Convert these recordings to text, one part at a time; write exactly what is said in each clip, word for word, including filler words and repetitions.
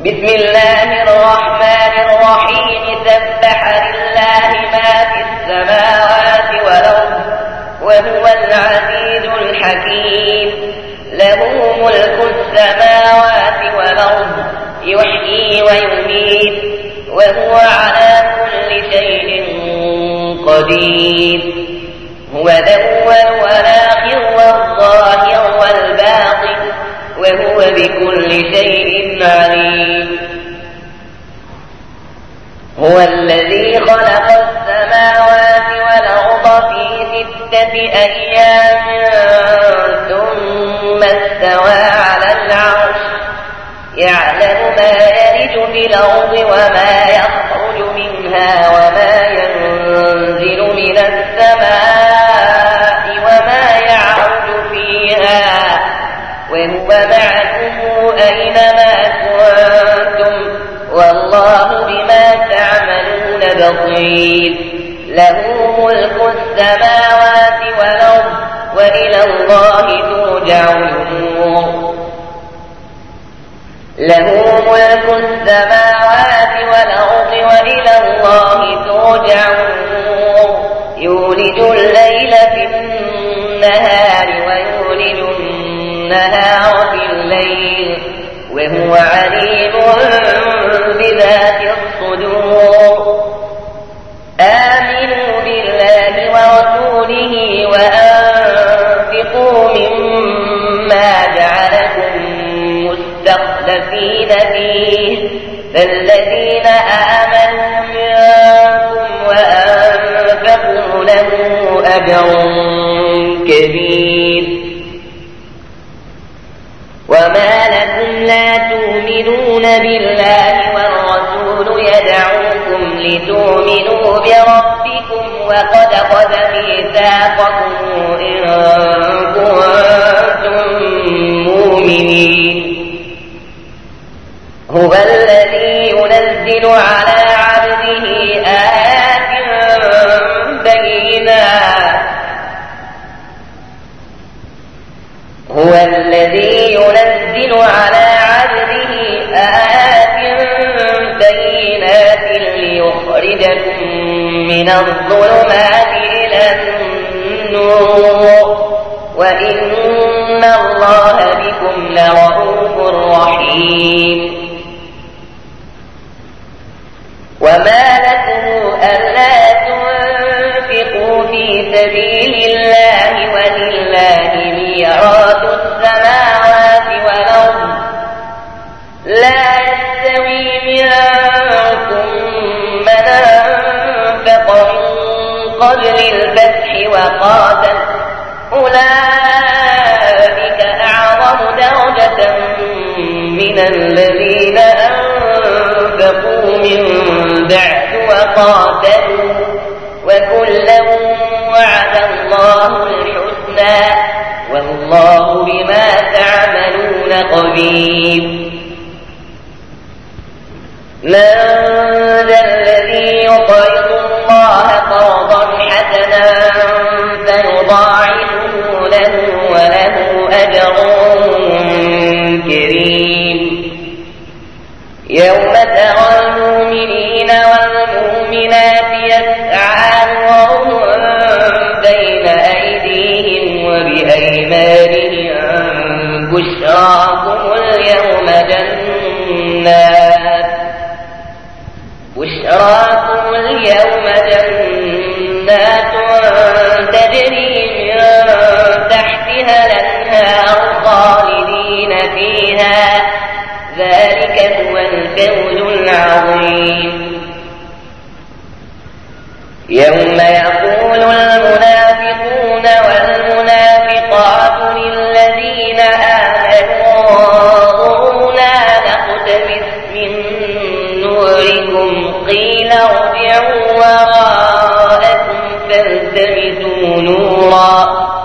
بسم الله الرحمن الرحيم سبح لله ما في السماوات والأرض وهو العزيز الحكيم له ملك السماوات والأرض يحيي ويميت وهو على كل شيء قدير هو الأول والآخر والظاهر والباطن وهو بكل شيء عليم هو الذي خلق السماوات والأرض في ستة أيام ثم استوى على العرش يعلم ما يلج في الأرض وما يخرج منها وما ينزل من السماء وما يعرج فيها وهو معكم أينما كنتم والله بما تعملون بصير له ملك السماوات والأرض وإلى الله ترجع الأمور له ملك السماوات والأرض وإلى الله ترجع الأمور يولج الليل في النهار ويولج النهار في الليل وهو عليم بذات الصدور آمنوا بالله ورسوله وأنفقوا مما جعلكم مستخلفين فيه فالذين آمنوا منكم وأنفقوا لهم أجر كبير وما لكم لا تؤمنون بالله والرسول يدعوكم لتؤمنوا بربكم وقد أخذ ميثاقكم إن كنتم مؤمنين هو الذي ينزل على عبده آيات بينات هو الذي ينزل على عبده آيات بينات ليخرجكم من الظلمات إلى النور وإن الله بكم لرؤوف رحيم وما لكم ألا تنفقوا في سبيل الله ولله ميراث السماوات والأرض لا يستوي منكم من أنفق من قبل الفتح وقاتل أولئك أعظم درجة من الذين أنفقوا من بعد وقاتلوا وكلا وعد الله الحسنى والله بما تعملون خبير من ذا الذي يقرض الله قرضا حسنا فيضاعفه له وله أجر كريم يوم ترى المؤمنين والمؤمنات يسعى نورهم بين أيديهم وبأيمانهم بشراكم اليوم جنات بشراكم اليوم جنات تجري من تحتها الأنهار خالدين فيها ذلك هو الفوز العظيم يوم يقول المنافقون والمنافقات للذين آمنوا انظرونا نقتبس من نوركم قيل ارجعوا وراءكم فالتمسوا نورا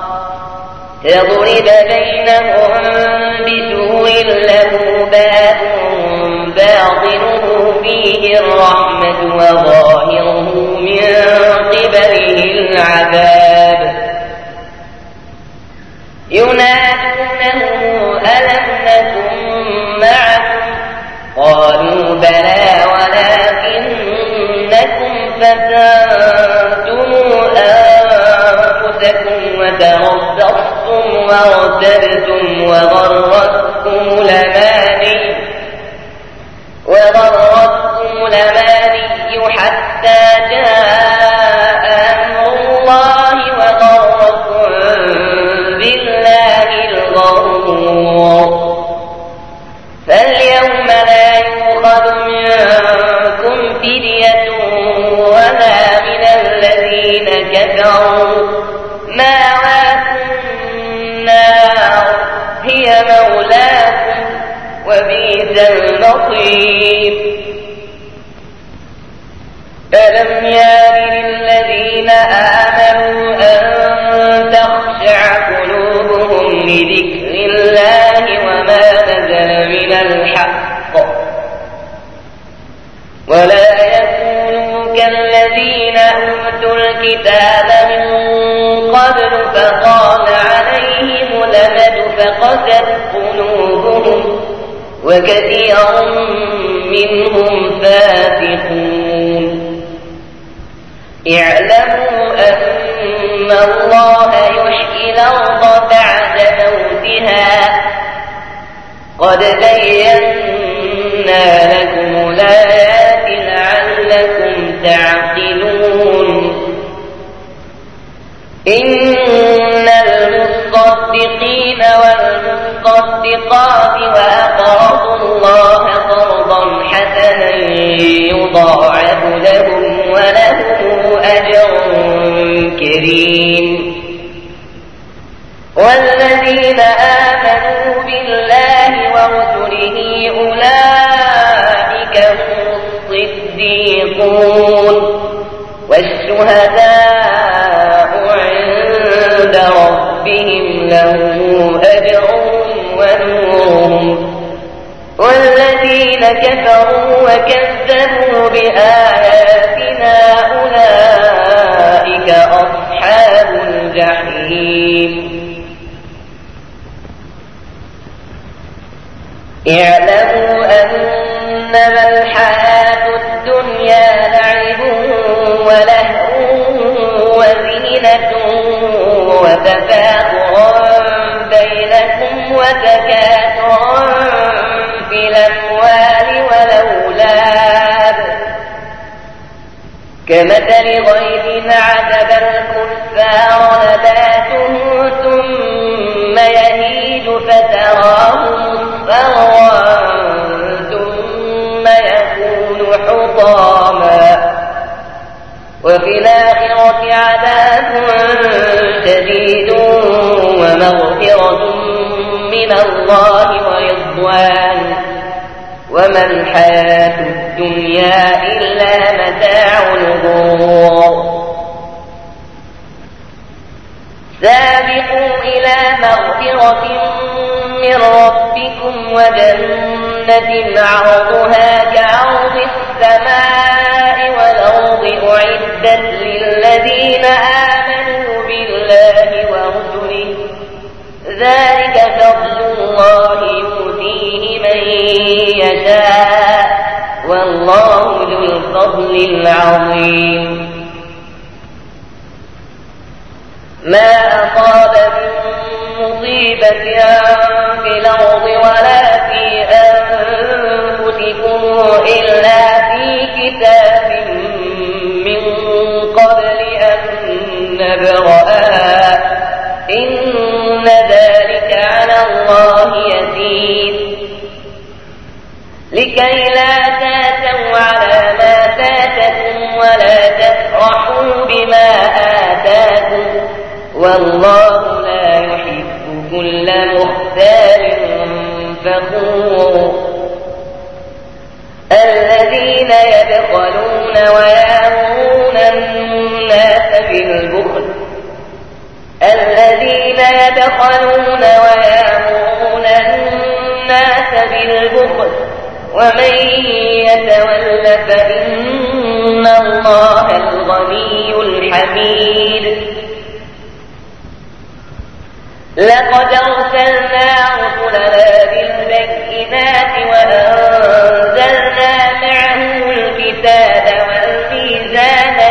تضرب بينهم بسور له باب باطنه فيه الرحمة وظاهره من قبله العذاب ينادونه ألم نكن معكم قال فتنتم أنفسكم وتربصتم وارتبتم وغرتكم الأماني وغرتكم الأماني حتى جاء أمر الله وغركم بالله الغرور فاليوم لا يؤخذ منكم فدية ولا من الذين كفروا مأواكم النار هي مولاكم وبئس المصير ألم يان للذين آمنوا أن تخشع قلوبهم لذكر الله وما نزل من الحق ولا يكونوا كالذين أوتوا الكتاب من قبل فطال عليهم الأمد فقست قلوبهم وكثير منهم فاسقون اعلموا أن الله يحيي الأرض بعد موتها قد بينا لكم الآيات لعلكم تعقلون إن المصدقين والمصدقات وأقرضوا الله قرضا حسنا يضاعف لهم ولهم أجر كريم والذين آمنوا بالله ورسله أولئك هم الصديقون والشهداء عند ربهم لهم أجرهم ونورهم والذين كفروا وكذبوا بآياتنا أولئك أصحاب الجحيم اعلموا أنما الحياة الدنيا لعب ولهو وزينة وتفاخر بينكم وتكاثر في الأموال والأولاد كمثل غيث أعجب الكفار نباته ثم يهيج فتراه مصفرا ثم يكون حطاما وفي الآخرة عذاب شديد ومغفرة من الله ورضوان وما الحياة الدنيا إلا متاع الغرور سابقوا إلى مغفرة من ربكم وجنة عرضها كعرض السماء والأرض أعدت للذين آمنوا بالله ورسله ذلك فضل الله يؤتيه من يشاء والله ذو الفضل العظيم ما أصاب من مصيبة في الأرض ولا في أنفسكم إلا في كتاب من قبل أن نبرأها إن ذلك على الله يسير لكي لا تأسوا على ما فاتكم ولا تفرحوا بما آتاكم والله لا يحب كل مختال فخور الذين يبخلون ويأمرون الناس بالبخل الذين يبخلون ويأمرون الناس بالبخل ومن يتول فإن الله الغني الحميد لقد أرسلنا رسلنا بالبينات وأنزلنا معهم الكتاب والميزان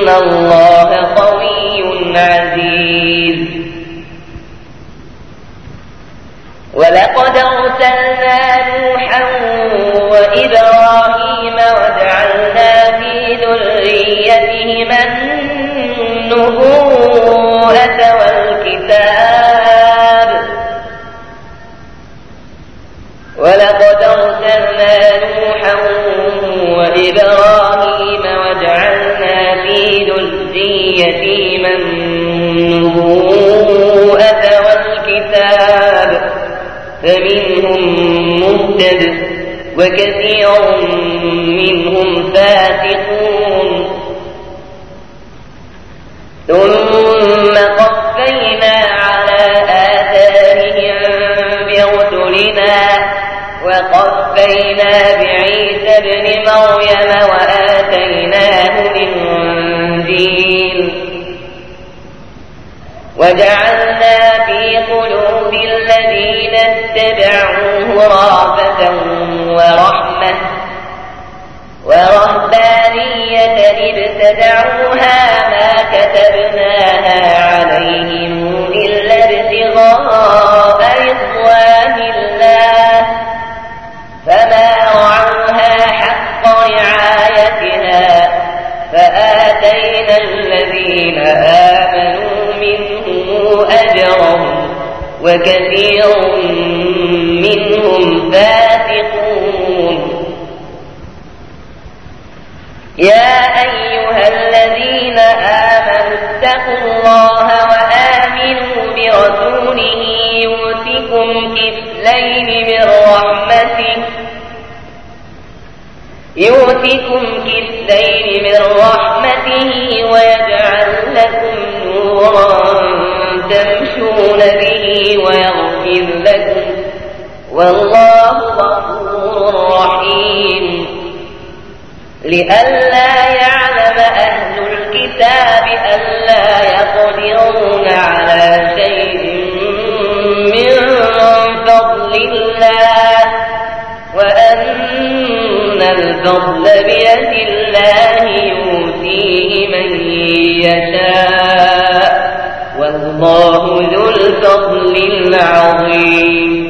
إن الله قوي عزيز. ولقد أرسلنا نوحا وإبراهيم وجعلنا في ذريتهما النبوءة والكتاب ولقد أرسلنا نوحا وإبراهيم وجعلنا في ذريتهما النبوءة والكتاب فمنهم مهتد وكثير منهم فاسقون. ثم قفينا على آثارهم برسلنا وقفينا بعيسى ابن مريم وآتيناه الإنجيل وجعلنا في قلوب الذين اتبعوه رأفة ورحمة ورهبانية ابتدعوها ما كتبناها عليهم إلا ابتغاء رضوان الله فما رعوها حق رعايتها فآتينا الذين آمنوا منهم أجرهم وكثير منهم فاسقون. يا أيها الذين آمنوا اتقوا الله وآمنوا برسوله يؤتكم كفلين من رحمته يؤتكم كفلين من رحمته ويجعل لكم نورا تمشون به ويغفر لكم والله غفور رحيم. لئلا يعلم أهل الكتاب ألا يقدرون على شيء من فضل الله وأن الفضل بيد الله يؤتيه من يشاء والله ذو الفضل العظيم.